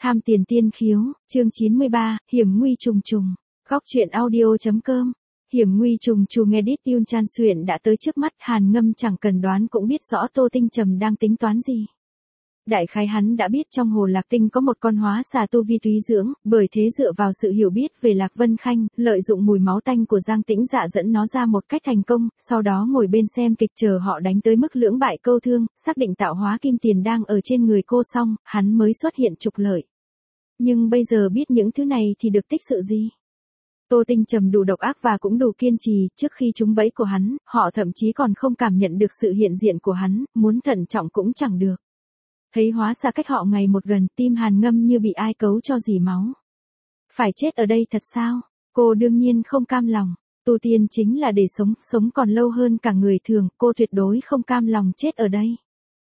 Tham tiền tiên khiếu, chương 93, hiểm nguy trùng trùng. Góc truyện audio.com. Hiểm nguy trùng trùng edit Yun Chan Suyện đã tới trước mắt, Hàn Ngâm chẳng cần đoán cũng biết rõ Tô Tinh Trầm đang tính toán gì. Đại khái hắn đã biết trong hồ Lạc Tinh có một con hóa xà tu vi túy dưỡng, bởi thế dựa vào sự hiểu biết về Lạc Vân Khanh, lợi dụng mùi máu tanh của Giang Tĩnh Dạ dẫn nó ra một cách thành công, sau đó ngồi bên xem kịch chờ họ đánh tới mức lưỡng bại câu thương, xác định tạo hóa kim tiền đang ở trên người cô xong, hắn mới xuất hiện trục lợi. Nhưng bây giờ biết những thứ này thì được tích sự gì? Tô Tinh Trầm đủ độc ác và cũng đủ kiên trì, trước khi trúng bẫy của hắn, họ thậm chí còn không cảm nhận được sự hiện diện của hắn, muốn thận trọng cũng chẳng được. Thấy hóa xà cách họ ngày một gần, tim Hàn Ngâm như bị ai cấu cho dỉ máu. Phải chết ở đây thật sao? Cô đương nhiên không cam lòng. Tu tiên chính là để sống còn lâu hơn cả người thường, cô tuyệt đối không cam lòng chết ở đây.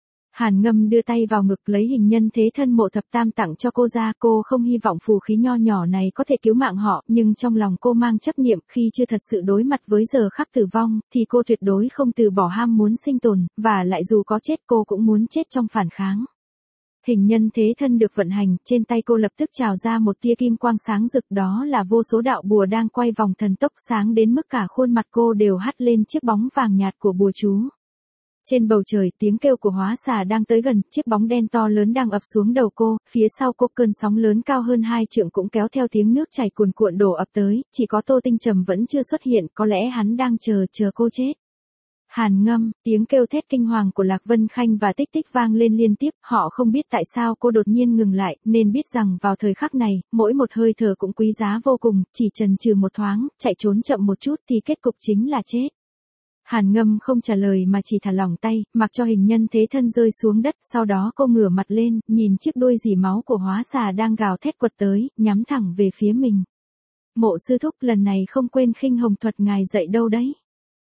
Hàn Ngâm đưa tay vào ngực lấy hình nhân thế thân Mộ Thập Tam tặng cho cô ra, cô không hy vọng phù khí nho nhỏ này có thể cứu mạng họ, nhưng trong lòng cô mang chấp niệm khi chưa thật sự đối mặt với giờ khắc tử vong, thì cô tuyệt đối không từ bỏ ham muốn sinh tồn, và lại dù có chết cô cũng muốn chết trong phản kháng. Hình nhân thế thân được vận hành, trên tay cô lập tức trào ra một tia kim quang sáng rực, đó là vô số đạo bùa đang quay vòng thần tốc sáng đến mức cả khuôn mặt cô đều hắt lên chiếc bóng vàng nhạt của bùa chú. Trên bầu trời, tiếng kêu của hóa xà đang tới gần, chiếc bóng đen to lớn đang ập xuống đầu cô, phía sau cô cơn sóng lớn cao hơn 2 trượng cũng kéo theo tiếng nước chảy cuồn cuộn đổ ập tới, chỉ có Tô Tinh Trầm vẫn chưa xuất hiện, có lẽ hắn đang chờ cô chết. Hàn Ngâm, tiếng kêu thét kinh hoàng của Lạc Vân Khanh và Tích Tích vang lên liên tiếp, họ không biết tại sao cô đột nhiên ngừng lại, nên biết rằng vào thời khắc này, mỗi một hơi thở cũng quý giá vô cùng, chỉ chần chừ một thoáng, chạy trốn chậm một chút thì kết cục chính là chết. Hàn Ngâm không trả lời mà chỉ thả lỏng tay, mặc cho hình nhân thế thân rơi xuống đất, sau đó cô ngửa mặt lên, nhìn chiếc đuôi rỉ máu của hóa xà đang gào thét quật tới, nhắm thẳng về phía mình. Mộ sư thúc, lần này không quên khinh hồng thuật ngài dạy đâu đấy.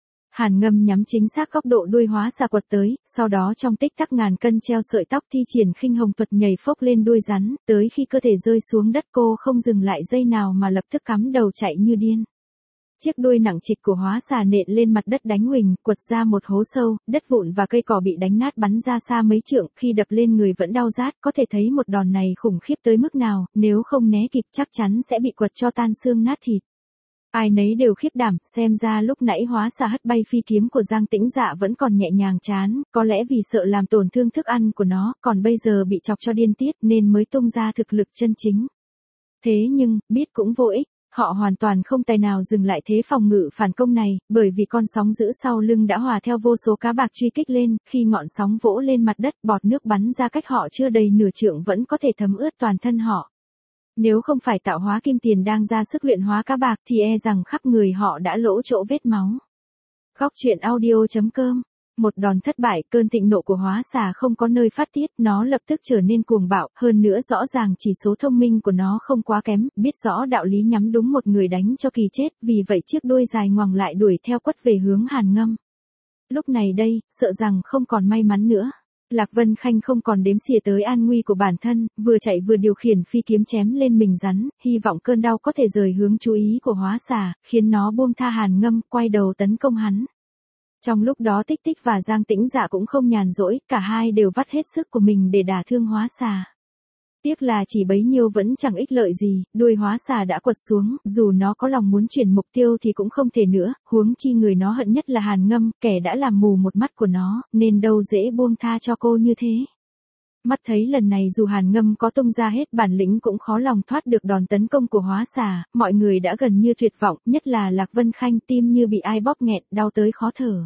Hàn Ngâm nhắm chính xác góc độ đuôi hóa xà quật tới, sau đó trong tích tắc ngàn cân treo sợi tóc thi triển khinh hồng thuật nhảy phốc lên đuôi rắn, tới khi cơ thể rơi xuống đất cô không dừng lại giây nào mà lập tức cắm đầu chạy như điên. Chiếc đuôi nặng trịch của hóa xà nện lên mặt đất đánh huỳnh, quật ra một hố sâu, đất vụn và cây cỏ bị đánh nát bắn ra xa mấy trượng, khi đập lên người vẫn đau rát, có thể thấy một đòn này khủng khiếp tới mức nào, nếu không né kịp chắc chắn sẽ bị quật cho tan xương nát thịt. Ai nấy đều khiếp đảm, xem ra lúc nãy hóa xà hất bay phi kiếm của Giang Tĩnh Dạ vẫn còn nhẹ nhàng chán, có lẽ vì sợ làm tổn thương thức ăn của nó, còn bây giờ bị chọc cho điên tiết nên mới tung ra thực lực chân chính. Thế nhưng, biết cũng vô ích. Họ hoàn toàn không tài nào dừng lại thế phòng ngự phản công này, bởi vì con sóng dữ sau lưng đã hòa theo vô số cá bạc truy kích lên, khi ngọn sóng vỗ lên mặt đất, bọt nước bắn ra cách họ chưa đầy nửa trượng vẫn có thể thấm ướt toàn thân họ. Nếu không phải tạo hóa kim tiền đang ra sức luyện hóa cá bạc thì e rằng khắp người họ đã lỗ chỗ vết máu. Góc truyện audio.com. Một đòn thất bại, cơn thịnh nộ của hóa xà không có nơi phát tiết, nó lập tức trở nên cuồng bạo, hơn nữa rõ ràng chỉ số thông minh của nó không quá kém, biết rõ đạo lý nhắm đúng một người đánh cho kỳ chết, vì vậy chiếc đuôi dài ngoằng lại đuổi theo quất về hướng Hàn Ngâm. Lúc này đây, sợ rằng không còn may mắn nữa. Lạc Vân Khanh không còn đếm xỉa tới an nguy của bản thân, vừa chạy vừa điều khiển phi kiếm chém lên mình rắn, hy vọng cơn đau có thể rời hướng chú ý của hóa xà, khiến nó buông tha Hàn Ngâm, quay đầu tấn công hắn. Trong lúc đó Tích Tích và Giang Tĩnh Dạ cũng không nhàn rỗi, cả hai đều vắt hết sức của mình để đả thương hóa xà. Tiếc là chỉ bấy nhiêu vẫn chẳng ích lợi gì, đuôi hóa xà đã quật xuống, dù nó có lòng muốn chuyển mục tiêu thì cũng không thể nữa, huống chi người nó hận nhất là Hàn Ngâm, kẻ đã làm mù một mắt của nó, nên đâu dễ buông tha cho cô như thế. Mắt thấy lần này dù Hàn Ngâm có tung ra hết bản lĩnh cũng khó lòng thoát được đòn tấn công của hóa xà, mọi người đã gần như tuyệt vọng, nhất là Lạc Vân Khanh, tim như bị ai bóp nghẹt, đau tới khó thở.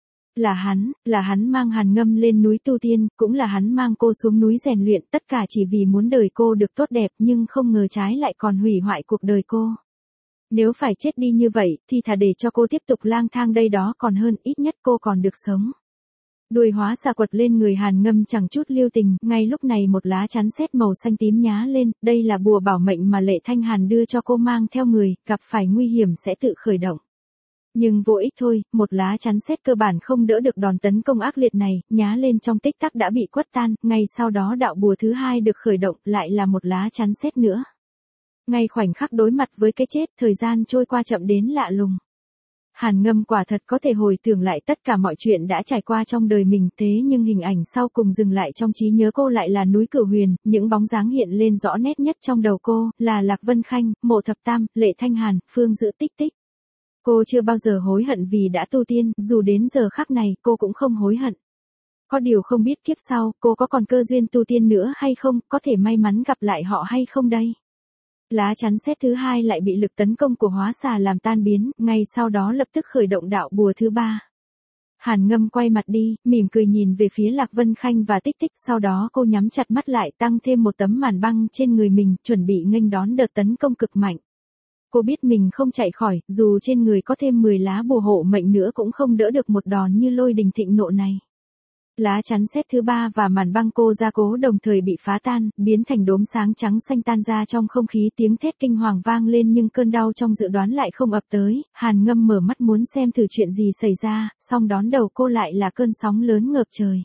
Là hắn mang Hàn Ngâm lên núi tu tiên, cũng là hắn mang cô xuống núi rèn luyện, tất cả chỉ vì muốn đời cô được tốt đẹp, nhưng không ngờ trái lại còn hủy hoại cuộc đời cô. Nếu phải chết đi như vậy, thì thà để cho cô tiếp tục lang thang đây đó còn hơn, ít nhất cô còn được sống. Đuôi hóa xà quật lên người Hàn Ngâm chẳng chút lưu tình, ngay lúc này một lá chắn sét màu xanh tím nhá lên, đây là bùa bảo mệnh mà Lệ Thanh Hàn đưa cho cô mang theo người, gặp phải nguy hiểm sẽ tự khởi động. Nhưng vô ích thôi, một lá chắn sét cơ bản không đỡ được đòn tấn công ác liệt này, nhá lên trong tích tắc đã bị quất tan, ngay sau đó đạo bùa thứ hai được khởi động, lại là một lá chắn sét nữa. Ngay khoảnh khắc đối mặt với cái chết, thời gian trôi qua chậm đến lạ lùng. Hàn Ngâm quả thật có thể hồi tưởng lại tất cả mọi chuyện đã trải qua trong đời mình, thế nhưng hình ảnh sau cùng dừng lại trong trí nhớ cô lại là núi Cửu Huyền, những bóng dáng hiện lên rõ nét nhất trong đầu cô, là Lạc Vân Khanh, Mộ Thập Tam, Lệ Thanh Hàn, Phương Dữ Tích Tích. Cô chưa bao giờ hối hận vì đã tu tiên, dù đến giờ khắc này cô cũng không hối hận. Có điều không biết kiếp sau, cô có còn cơ duyên tu tiên nữa hay không, có thể may mắn gặp lại họ hay không đây. Lá chắn xét thứ hai lại bị lực tấn công của hóa xà làm tan biến, ngay sau đó lập tức khởi động đạo bùa thứ ba. Hàn Ngâm quay mặt đi, mỉm cười nhìn về phía Lạc Vân Khanh và Tích Tích, sau đó cô nhắm chặt mắt lại tăng thêm một tấm màn băng trên người mình, chuẩn bị nghênh đón đợt tấn công cực mạnh. Cô biết mình không chạy khỏi, dù trên người có thêm 10 lá bùa hộ mệnh nữa cũng không đỡ được một đòn như lôi đình thịnh nộ này. Lá chắn xét thứ ba và màn băng cô gia cố đồng thời bị phá tan, biến thành đốm sáng trắng xanh tan ra trong không khí, tiếng thét kinh hoàng vang lên nhưng cơn đau trong dự đoán lại không ập tới. Hàn Ngâm mở mắt muốn xem thử chuyện gì xảy ra, song đón đầu cô lại là cơn sóng lớn ngập trời.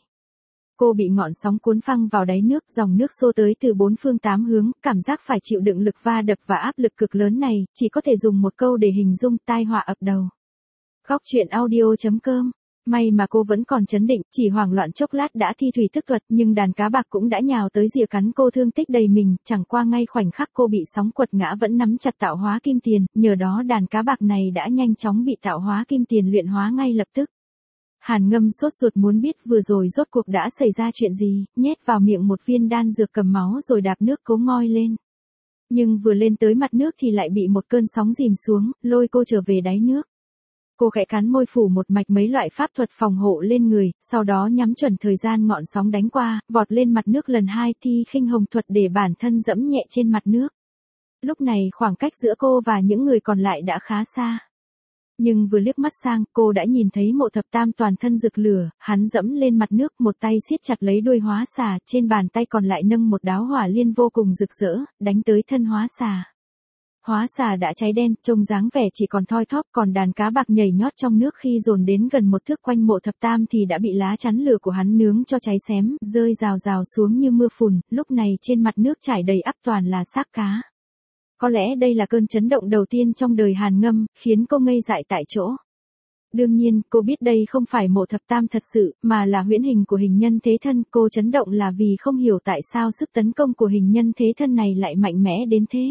Cô bị ngọn sóng cuốn phăng vào đáy nước, dòng nước xô tới từ bốn phương tám hướng, cảm giác phải chịu đựng lực va đập và áp lực cực lớn này, chỉ có thể dùng một câu để hình dung: tai họa ập đầu. Góc truyện audio.com. May mà cô vẫn còn trấn định, chỉ hoảng loạn chốc lát đã thi thủy thức thuật, nhưng đàn cá bạc cũng đã nhào tới rỉa cắn cô thương tích đầy mình, chẳng qua ngay khoảnh khắc cô bị sóng quật ngã vẫn nắm chặt tạo hóa kim tiền, nhờ đó đàn cá bạc này đã nhanh chóng bị tạo hóa kim tiền luyện hóa ngay lập tức. Hàn Ngâm sốt ruột muốn biết vừa rồi rốt cuộc đã xảy ra chuyện gì, nhét vào miệng một viên đan dược cầm máu rồi đạp nước cố ngoi lên. Nhưng vừa lên tới mặt nước thì lại bị một cơn sóng dìm xuống, lôi cô trở về đáy nước. Cô khẽ cắn môi phủ một mạch mấy loại pháp thuật phòng hộ lên người, sau đó nhắm chuẩn thời gian ngọn sóng đánh qua, vọt lên mặt nước lần hai thi khinh hồng thuật để bản thân dẫm nhẹ trên mặt nước. Lúc này khoảng cách giữa cô và những người còn lại đã khá xa. Nhưng vừa liếc mắt sang, cô đã nhìn thấy Mộ Thập Tam toàn thân rực lửa, hắn dẫm lên mặt nước, một tay siết chặt lấy đuôi hóa xà, trên bàn tay còn lại nâng một đáo hỏa liên vô cùng rực rỡ, đánh tới thân hóa xà. Hóa xà đã cháy đen, trông dáng vẻ chỉ còn thoi thóp, còn đàn cá bạc nhảy nhót trong nước khi dồn đến gần một thước quanh Mộ Thập Tam thì đã bị lá chắn lửa của hắn nướng cho cháy xém, rơi rào rào xuống như mưa phùn, lúc này trên mặt nước trải đầy ắp toàn là xác cá. Có lẽ đây là cơn chấn động đầu tiên trong đời Hàn Ngâm, khiến cô ngây dại tại chỗ. Đương nhiên, cô biết đây không phải Mộ Thập Tam thật sự, mà là huyễn hình của hình nhân thế thân. Cô chấn động là vì không hiểu tại sao sức tấn công của hình nhân thế thân này lại mạnh mẽ đến thế.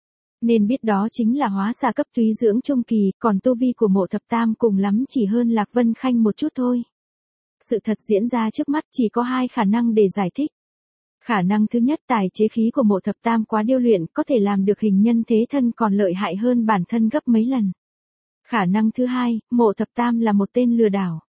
Nên biết đó chính là hóa xà cấp túy dưỡng trung kỳ, còn tu vi của Mộ Thập Tam cùng lắm chỉ hơn Lạc Vân Khanh một chút thôi. Sự thật diễn ra trước mắt chỉ có hai khả năng để giải thích. Khả năng thứ nhất, tài chế khí của Mộ Thập Tam quá điêu luyện, có thể làm được hình nhân thế thân còn lợi hại hơn bản thân gấp mấy lần. Khả năng thứ hai, Mộ Thập Tam là một tên lừa đảo.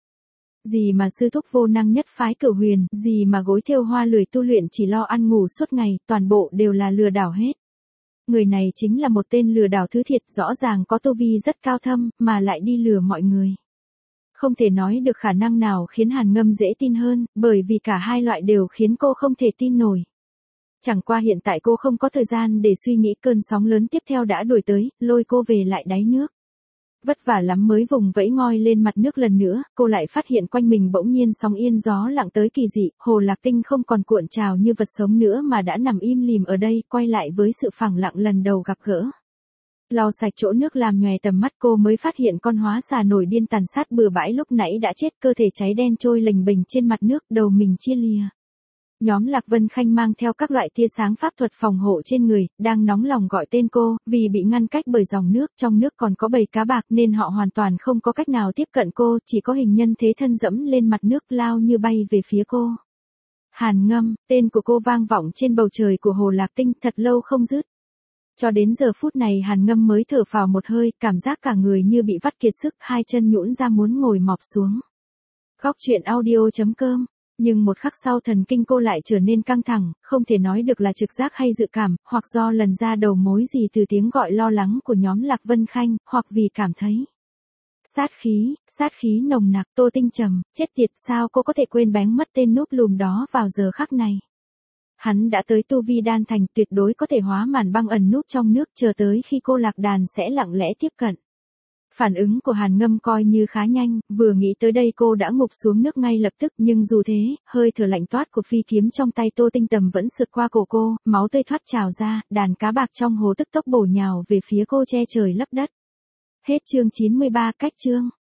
Gì mà sư thúc vô năng nhất phái Cửu Huyền, gì mà gối thêu hoa lười tu luyện chỉ lo ăn ngủ suốt ngày, toàn bộ đều là lừa đảo hết. Người này chính là một tên lừa đảo thứ thiệt, rõ ràng có tu vi rất cao thâm, mà lại đi lừa mọi người. Không thể nói được khả năng nào khiến Hàn Ngâm dễ tin hơn, bởi vì cả hai loại đều khiến cô không thể tin nổi. Chẳng qua hiện tại cô không có thời gian để suy nghĩ, cơn sóng lớn tiếp theo đã đuổi tới, lôi cô về lại đáy nước. Vất vả lắm mới vùng vẫy ngoi lên mặt nước lần nữa, cô lại phát hiện quanh mình bỗng nhiên sóng yên gió lặng tới kỳ dị, Hồ Lạc Tinh không còn cuộn trào như vật sống nữa mà đã nằm im lìm ở đây, quay lại với sự phẳng lặng lần đầu gặp gỡ. Lau sạch chỗ nước làm nhòe tầm mắt, cô mới phát hiện con hóa xà nổi điên tàn sát bừa bãi lúc nãy đã chết, cơ thể cháy đen trôi lềnh bềnh trên mặt nước, đầu mình chia lìa. Nhóm Lạc Vân Khanh mang theo các loại tia sáng pháp thuật phòng hộ trên người, đang nóng lòng gọi tên cô, vì bị ngăn cách bởi dòng nước, trong nước còn có bầy cá bạc nên họ hoàn toàn không có cách nào tiếp cận cô, chỉ có hình nhân thế thân dẫm lên mặt nước lao như bay về phía cô. Hàn Ngâm, tên của cô vang vọng trên bầu trời của Hồ Lạc Tinh thật lâu không dứt. Cho đến giờ phút này Hàn Ngâm mới thở phào một hơi, cảm giác cả người như bị vắt kiệt sức, hai chân nhũn ra muốn ngồi mọp xuống. Góc truyện audio.com. Nhưng một khắc sau thần kinh cô lại trở nên căng thẳng, không thể nói được là trực giác hay dự cảm, hoặc do lần ra đầu mối gì từ tiếng gọi lo lắng của nhóm Lạc Vân Khanh, hoặc vì cảm thấy sát khí nồng nặc. Tô Tinh trầm, chết tiệt, sao cô có thể quên bén mất tên núp lùm đó vào giờ khắc này. Hắn đã tới tu vi đan thành, tuyệt đối có thể hóa màn băng ẩn núp trong nước, chờ tới khi cô lạc đàn sẽ lặng lẽ tiếp cận. Phản ứng của Hàn Ngâm coi như khá nhanh, vừa nghĩ tới đây cô đã ngụp xuống nước ngay lập tức, nhưng dù thế, hơi thở lạnh toát của phi kiếm trong tay Tô Tinh Tầm vẫn sượt qua cổ cô, máu tươi thoát trào ra, đàn cá bạc trong hồ tức tốc bổ nhào về phía cô che trời lấp đất. Hết chương 93 cách chương.